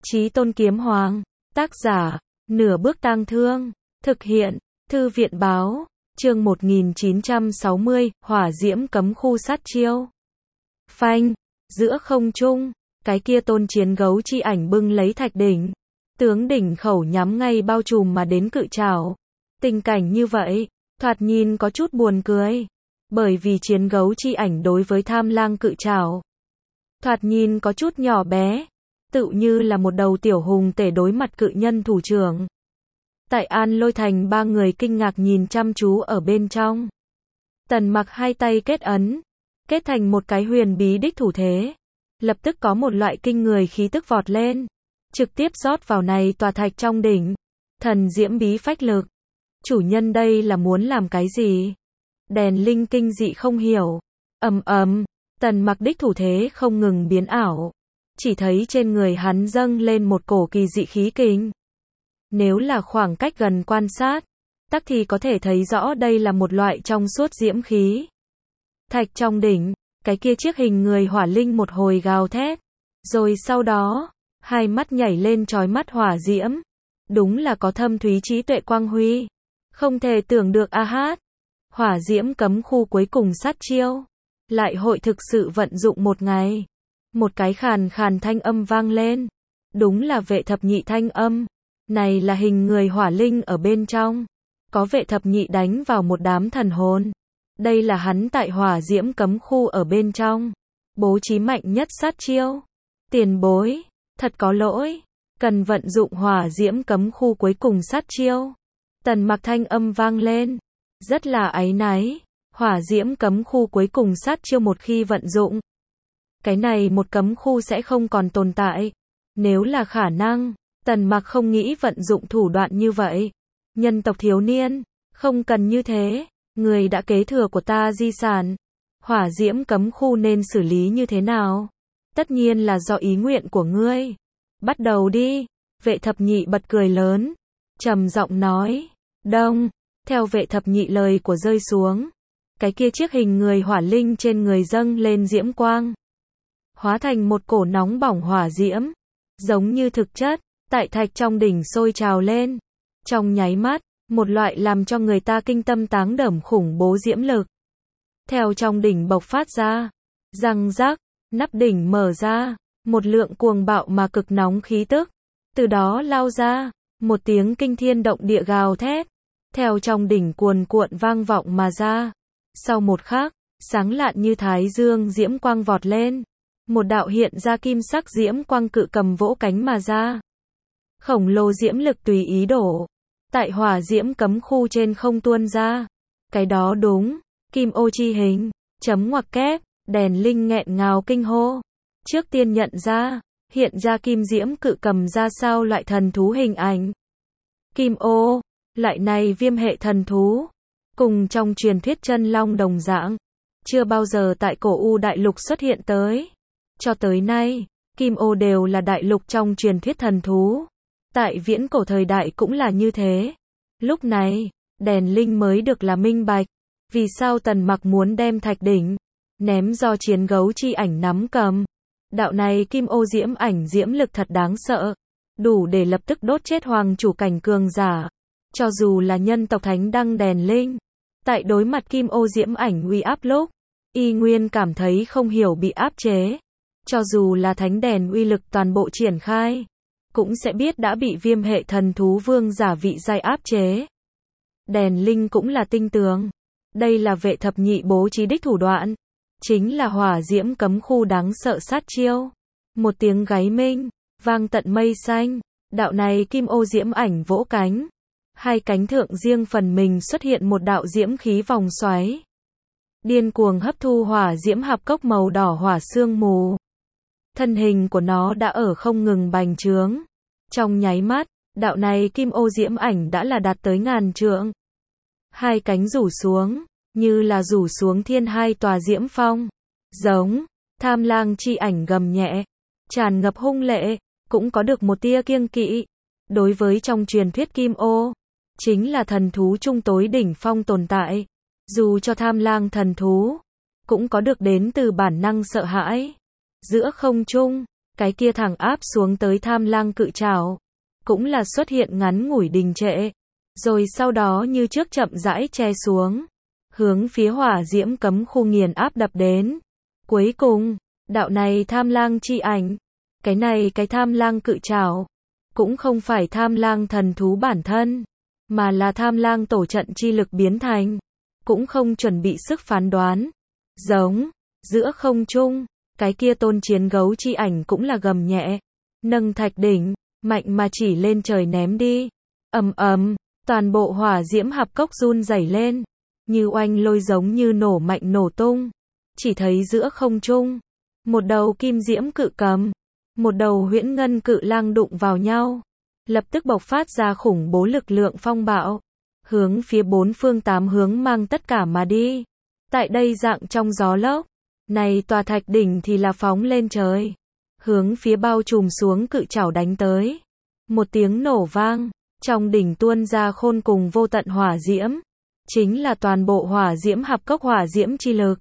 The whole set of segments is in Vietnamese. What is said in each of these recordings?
Chí Tôn Kiếm Hoàng. Tác giả, Nửa Bước Tang Thương. Thực hiện, Thư viện báo. Chương 1960, Hỏa Diễm Cấm Khu Sát Chiêu. Phanh, giữa không trung, cái kia tôn chiến gấu chi ảnh bưng lấy thạch đỉnh. Tướng đỉnh khẩu nhắm ngay bao trùm mà đến cự trảo. Tình cảnh như vậy, thoạt nhìn có chút buồn cười. Bởi vì chiến gấu chi ảnh đối với tham lang cự trảo, thoạt nhìn có chút nhỏ bé, tựu như là một đầu tiểu hùng tể đối mặt cự nhân thủ trưởng. Tại An Lôi Thành ba người kinh ngạc nhìn chăm chú ở bên trong. Tần Mặc hai tay kết ấn, kết thành một cái huyền bí đích thủ thế. Lập tức có một loại kinh người khí tức vọt lên, trực tiếp rót vào này tòa thạch trong đỉnh. Thần diễm bí phách lực. Chủ nhân đây là muốn làm cái gì? Đèn Linh kinh dị không hiểu. Tần Mặc đích thủ thế không ngừng biến ảo. Chỉ thấy trên người hắn dâng lên một cổ kỳ dị khí kình. Nếu là khoảng cách gần quan sát, tắc thì có thể thấy rõ đây là một loại trong suốt diễm khí. Thạch trong đỉnh, cái kia chiếc hình người hỏa linh một hồi gào thét. Rồi sau đó, hai mắt nhảy lên chói mắt hỏa diễm. Đúng là có thâm thúy trí tuệ quang huy. Không thể tưởng được a hát. Hỏa diễm cấm khu cuối cùng sát chiêu. Lại hội thực sự vận dụng một ngày. Một cái khàn khàn thanh âm vang lên. Đúng là vệ thập nhị thanh âm. Này là hình người hỏa linh ở bên trong. Có vệ thập nhị đánh vào một đám thần hồn. Đây là hắn tại hỏa diễm cấm khu ở bên trong. Bố trí mạnh nhất sát chiêu. Tiền bối, thật có lỗi. Cần vận dụng hỏa diễm cấm khu cuối cùng sát chiêu. Tần Mặc thanh âm vang lên. Rất là áy náy. Hỏa diễm cấm khu cuối cùng sát chiêu một khi vận dụng, cái này một cấm khu sẽ không còn tồn tại. Nếu là khả năng, Tần Mặc không nghĩ vận dụng thủ đoạn như vậy. Nhân tộc thiếu niên, không cần như thế. Người đã kế thừa của ta di sản. Hỏa diễm cấm khu nên xử lý như thế nào? Tất nhiên là do ý nguyện của ngươi. Bắt đầu đi. Vệ thập nhị bật cười lớn, trầm giọng nói. Đông. Theo vệ thập nhị lời của rơi xuống, cái kia chiếc hình người hỏa linh trên người dâng lên diễm quang, hóa thành một cổ nóng bỏng hỏa diễm, giống như thực chất, tại thạch trong đỉnh sôi trào lên. Trong nháy mắt, một loại làm cho người ta kinh tâm táng đẩm khủng bố diễm lực theo trong đỉnh bộc phát ra. Răng rắc, nắp đỉnh mở ra, một lượng cuồng bạo mà cực nóng khí tức từ đó lao ra, một tiếng kinh thiên động địa gào thét theo trong đỉnh cuồn cuộn vang vọng mà ra. Sau một khắc, sáng lạn như thái dương diễm quang vọt lên. Một đạo hiện ra kim sắc diễm quang cự cầm vỗ cánh mà ra. Khổng lồ diễm lực tùy ý đổ. Tại hỏa diễm cấm khu trên không tuôn ra. Cái đó đúng, kim ô chi hình, chấm ngoặc kép, Đèn Linh nghẹn ngào kinh hô. Trước tiên nhận ra, hiện ra kim diễm cự cầm ra sao loại thần thú hình ảnh. Kim ô, loại này viêm hệ thần thú. Cùng trong truyền thuyết chân long đồng dạng, chưa bao giờ tại cổ U đại lục xuất hiện tới. Cho tới nay, kim ô đều là đại lục trong truyền thuyết thần thú. Tại viễn cổ thời đại cũng là như thế. Lúc này, Đèn Linh mới được là minh bạch. Vì sao Tần Mặc muốn đem thạch đỉnh ném do chiến gấu chi ảnh nắm cầm. Đạo này kim ô diễm ảnh diễm lực thật đáng sợ. Đủ để lập tức đốt chết hoàng chủ cảnh cường giả. Cho dù là nhân tộc thánh đăng Đèn Linh, tại đối mặt kim ô diễm ảnh uy áp lúc, y nguyên cảm thấy không hiểu bị áp chế. Cho dù là thánh đèn uy lực toàn bộ triển khai, cũng sẽ biết đã bị viêm hệ thần thú vương giả vị giai áp chế. Đèn Linh cũng là tinh tường. Đây là vệ thập nhị bố trí đích thủ đoạn. Chính là hỏa diễm cấm khu đáng sợ sát chiêu. Một tiếng gáy minh, vang tận mây xanh. Đạo này kim ô diễm ảnh vỗ cánh. Hai cánh thượng riêng phần mình xuất hiện một đạo diễm khí vòng xoáy. Điên cuồng hấp thu hỏa diễm hạp cốc màu đỏ hỏa sương mù. Thân hình của nó đã ở không ngừng bành trướng. Trong nháy mắt, đạo này kim ô diễm ảnh đã là đạt tới ngàn trượng. Hai cánh rủ xuống, như là rủ xuống thiên hai tòa diễm phong. Giống, tham lang chi ảnh gầm nhẹ, tràn ngập hung lệ, cũng có được một tia kiêng kỵ. Đối với trong truyền thuyết kim ô, chính là thần thú trung tối đỉnh phong tồn tại. Dù cho tham lang thần thú, cũng có được đến từ bản năng sợ hãi. Giữa không trung, cái kia thẳng áp xuống tới tham lang cự trảo, cũng là xuất hiện ngắn ngủi đình trệ, rồi sau đó như trước chậm rãi che xuống, hướng phía hỏa diễm cấm khu nghiền áp đập đến. Cuối cùng, đạo này tham lang chi ảnh, cái này cái tham lang cự trảo, cũng không phải tham lang thần thú bản thân, mà là tham lang tổ trận chi lực biến thành, cũng không chuẩn bị sức phán đoán. Giống, giữa không trung, cái kia tôn chiến gấu chi ảnh cũng là gầm nhẹ, nâng thạch đỉnh, mạnh mà chỉ lên trời ném đi. Ầm ầm, toàn bộ hỏa diễm hạp cốc run rẩy lên, như oanh lôi giống như nổ mạnh nổ tung. Chỉ thấy giữa không trung, một đầu kim diễm cự cầm, một đầu huyễn ngân cự lang đụng vào nhau, lập tức bộc phát ra khủng bố lực lượng phong bạo, hướng phía bốn phương tám hướng mang tất cả mà đi. Tại đây dạng trong gió lốc, này tòa thạch đỉnh thì là phóng lên trời, hướng phía bao trùm xuống cự trảo đánh tới. Một tiếng nổ vang, trong đỉnh tuôn ra khôn cùng vô tận hỏa diễm, chính là toàn bộ hỏa diễm hạp cốc hỏa diễm chi lực.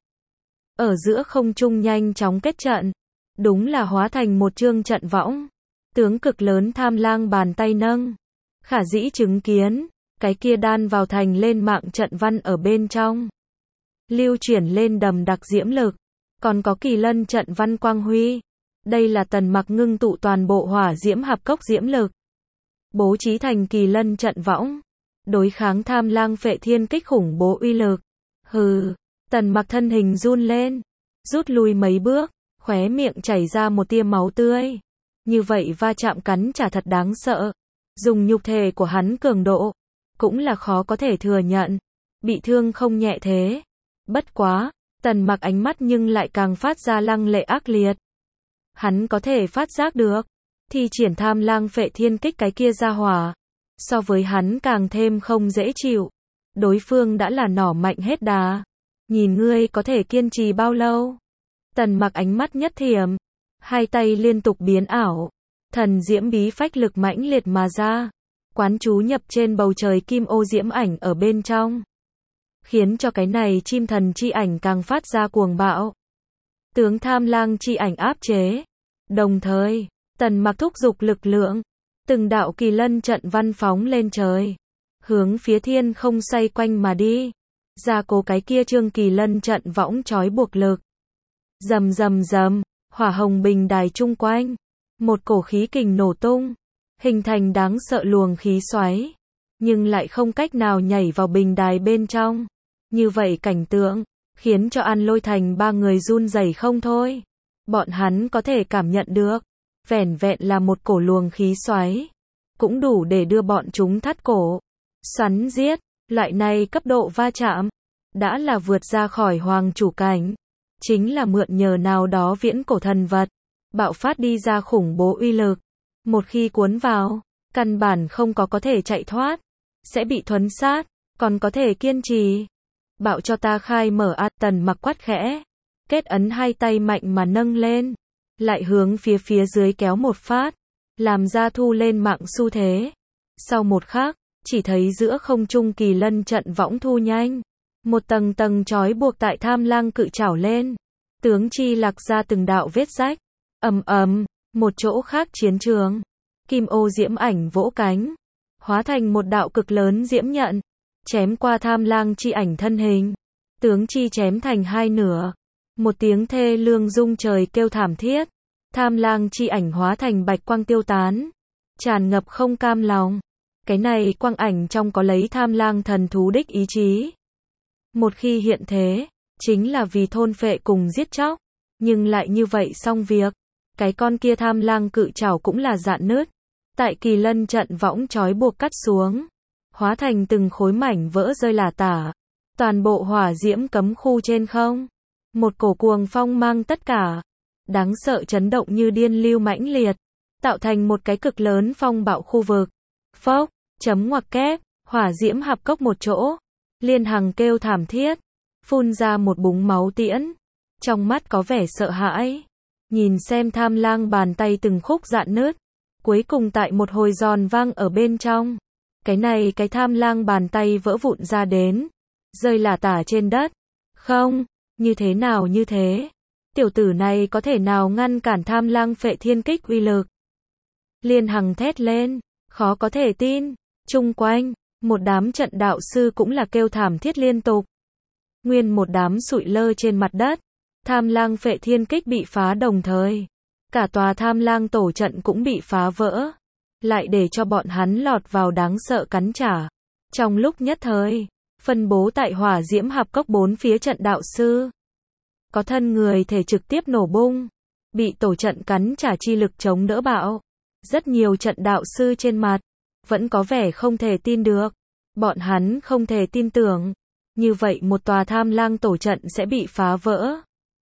Ở giữa không trung nhanh chóng kết trận, đúng là hóa thành một chương trận võng. Tướng cực lớn tham lang bàn tay nâng, khả dĩ chứng kiến, cái kia đan vào thành lên mạng trận văn ở bên trong, lưu chuyển lên đầm đặc diễm lực, còn có kỳ lân trận văn quang huy. Đây là Tần Mặc ngưng tụ toàn bộ hỏa diễm hạp cốc diễm lực, bố trí thành kỳ lân trận võng, đối kháng tham lang phệ thiên kích khủng bố uy lực. Hừ, Tần Mặc thân hình run lên, rút lui mấy bước, khóe miệng chảy ra một tia máu tươi. Như vậy va chạm cắn trả thật đáng sợ. Dùng nhục thể của hắn cường độ, cũng là khó có thể thừa nhận. Bị thương không nhẹ thế. Bất quá, Tần Mặc ánh mắt nhưng lại càng phát ra lăng lệ ác liệt. Hắn có thể phát giác được, thi triển tham lang phệ thiên kích cái kia ra hỏa, so với hắn càng thêm không dễ chịu. Đối phương đã là nỏ mạnh hết đà. Nhìn ngươi có thể kiên trì bao lâu? Tần Mặc ánh mắt nhất thiểm, hai tay liên tục biến ảo, thần diễm bí phách lực mãnh liệt mà ra, quán chú nhập trên bầu trời kim ô diễm ảnh ở bên trong, khiến cho cái này chim thần chi ảnh càng phát ra cuồng bạo. Tướng tham lang chi ảnh áp chế. Đồng thời, Tần Mặc thúc giục lực lượng, từng đạo kỳ lân trận văn phóng lên trời, hướng phía thiên không xoay quanh mà đi, gia cố cái kia trương kỳ lân trận võng trói buộc lực. Rầm rầm rầm, hỏa hồng bình đài chung quanh, một cổ khí kình nổ tung, hình thành đáng sợ luồng khí xoáy, nhưng lại không cách nào nhảy vào bình đài bên trong. Như vậy cảnh tượng, khiến cho An Lôi Thành ba người run rẩy không thôi. Bọn hắn có thể cảm nhận được, vẻn vẹn là một cổ luồng khí xoáy, cũng đủ để đưa bọn chúng thắt cổ, xoắn giết. Loại này cấp độ va chạm, đã là vượt ra khỏi hoàng chủ cảnh. Chính là mượn nhờ nào đó viễn cổ thần vật, bạo phát đi ra khủng bố uy lực. Một khi cuốn vào, căn bản không có thể chạy thoát, sẽ bị thuấn sát, còn có thể kiên trì. Bạo cho ta khai mở a. Tần Mặc quát khẽ, kết ấn hai tay mạnh mà nâng lên, lại hướng phía dưới kéo một phát, làm ra thu lên mạng xu thế. Sau một khắc, chỉ thấy giữa không trung kỳ lân trận võng thu nhanh, một tầng tầng trói buộc tại tham lang cự trảo lên, tướng chi lạc ra từng đạo vết rách. Ầm ầm, một chỗ khác chiến trường, kim ô diễm ảnh vỗ cánh, hóa thành một đạo cực lớn diễm nhận, chém qua tham lang chi ảnh thân hình, tướng chi chém thành hai nửa. Một tiếng thê lương rung trời kêu thảm thiết, tham lang chi ảnh hóa thành bạch quang tiêu tán, tràn ngập không cam lòng. Cái này quang ảnh trong có lấy tham lang thần thú đích ý chí. Một khi hiện thế, chính là vì thôn phệ cùng giết chóc, nhưng lại như vậy xong việc, cái con kia tham lang cự trảo cũng là dạn nứt, tại kỳ lân trận võng trói buộc cắt xuống, hóa thành từng khối mảnh vỡ rơi lả tả. Toàn bộ hỏa diễm cấm khu trên không, một cổ cuồng phong mang tất cả, đáng sợ chấn động như điên lưu mãnh liệt, tạo thành một cái cực lớn phong bạo khu vực. Phốc, chấm ngoặc kép, hỏa diễm hạp cốc một chỗ, Liên Hằng kêu thảm thiết, phun ra một búng máu tiễn, trong mắt có vẻ sợ hãi, nhìn xem tham lang bàn tay từng khúc dạn nứt, cuối cùng tại một hồi giòn vang ở bên trong, cái tham lang bàn tay vỡ vụn ra đến, rơi lả tả trên đất. Không, như thế nào như thế? Tiểu tử này có thể nào ngăn cản Tham Lang Phệ Thiên Kích uy lực? Liên Hằng thét lên, khó có thể tin. Chung quanh, một đám trận đạo sư cũng là kêu thảm thiết liên tục. Nguyên một đám sụi lơ trên mặt đất. Tham Lang Phệ Thiên Kích bị phá đồng thời. Cả tòa Tham Lang tổ trận cũng bị phá vỡ. Lại để cho bọn hắn lọt vào đáng sợ cắn trả. Trong lúc nhất thời, phân bố tại hỏa diễm hạp cốc bốn phía trận đạo sư. Có thân người thể trực tiếp nổ bung. Bị tổ trận cắn trả chi lực chống đỡ bạo. Rất nhiều trận đạo sư trên mặt. Vẫn có vẻ không thể tin được. Bọn hắn không thể tin tưởng. Như vậy một tòa Tham Lang tổ trận sẽ bị phá vỡ.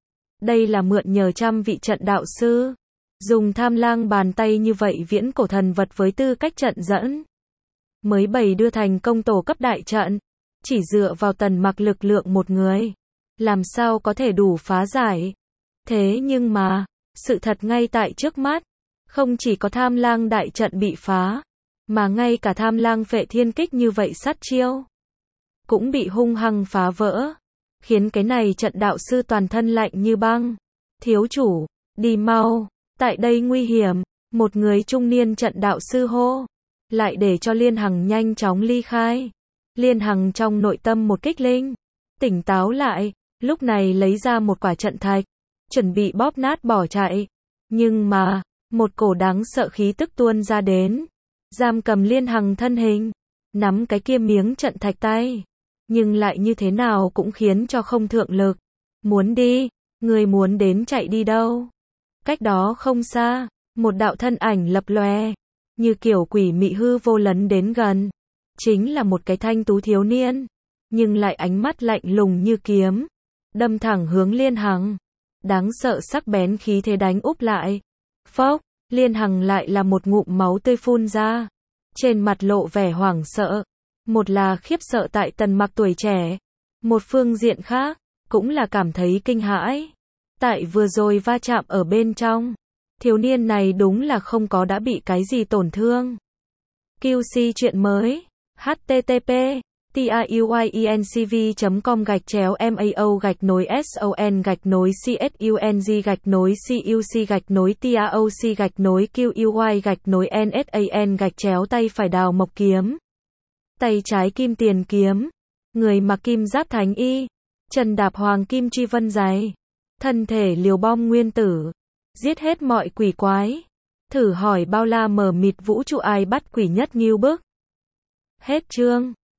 Đây là mượn nhờ trăm vị trận đạo sư. Dùng Tham Lang bàn tay như vậy viễn cổ thần vật với tư cách trận dẫn. Mới bày đưa thành công tổ cấp đại trận. Chỉ dựa vào Tần Mặc lực lượng một người. Làm sao có thể đủ phá giải. Thế nhưng mà, sự thật ngay tại trước mắt. Không chỉ có Tham Lang đại trận bị phá. Mà ngay cả Tham Lang Phệ Thiên Kích như vậy sát chiêu. Cũng bị hung hăng phá vỡ. Khiến cái này trận đạo sư toàn thân lạnh như băng. Thiếu chủ, đi mau. Tại đây nguy hiểm. Một người trung niên trận đạo sư hô. Lại để cho Liên Hằng nhanh chóng ly khai. Liên Hằng trong nội tâm một kích linh. Tỉnh táo lại. Lúc này lấy ra một quả trận thạch. Chuẩn bị bóp nát bỏ chạy. Nhưng mà, một cổ đáng sợ khí tức tuôn ra đến. Giam cầm Liên Hằng thân hình. Nắm cái kia miếng trận thạch tay. Nhưng lại như thế nào cũng khiến cho không thượng lực. Muốn đi, người muốn đến chạy đi đâu? Cách đó không xa, một đạo thân ảnh lập lòe. Như kiểu quỷ mị hư vô lấn đến gần. Chính là một cái thanh tú thiếu niên. Nhưng lại ánh mắt lạnh lùng như kiếm. Đâm thẳng hướng Liên Hằng. Đáng sợ sắc bén khí thế đánh úp lại. Phốc, Liên Hằng lại là một ngụm máu tươi phun ra. Trên mặt lộ vẻ hoảng sợ. Một là khiếp sợ tại Tần Mặc tuổi trẻ. Một phương diện khác, cũng là cảm thấy kinh hãi. Tại vừa rồi va chạm ở bên trong. Thiếu niên này đúng là không có đã bị cái gì tổn thương. QC chuyện mới. http tauy.mao-son-cuc-cuc-tauc-nuc-QUY-NSAN-QUY-NSAN tay phải đào mộc kiếm. Tay trái kim tiền kiếm. Người mặc kim giáp thánh y. Chân đạp hoàng kim truy vân giày. Thân thể liều bom nguyên tử. Giết hết mọi quỷ quái. Thử hỏi bao la mờ mịt vũ trụ ai bắt quỷ nhất nghêu bức. Hết chương.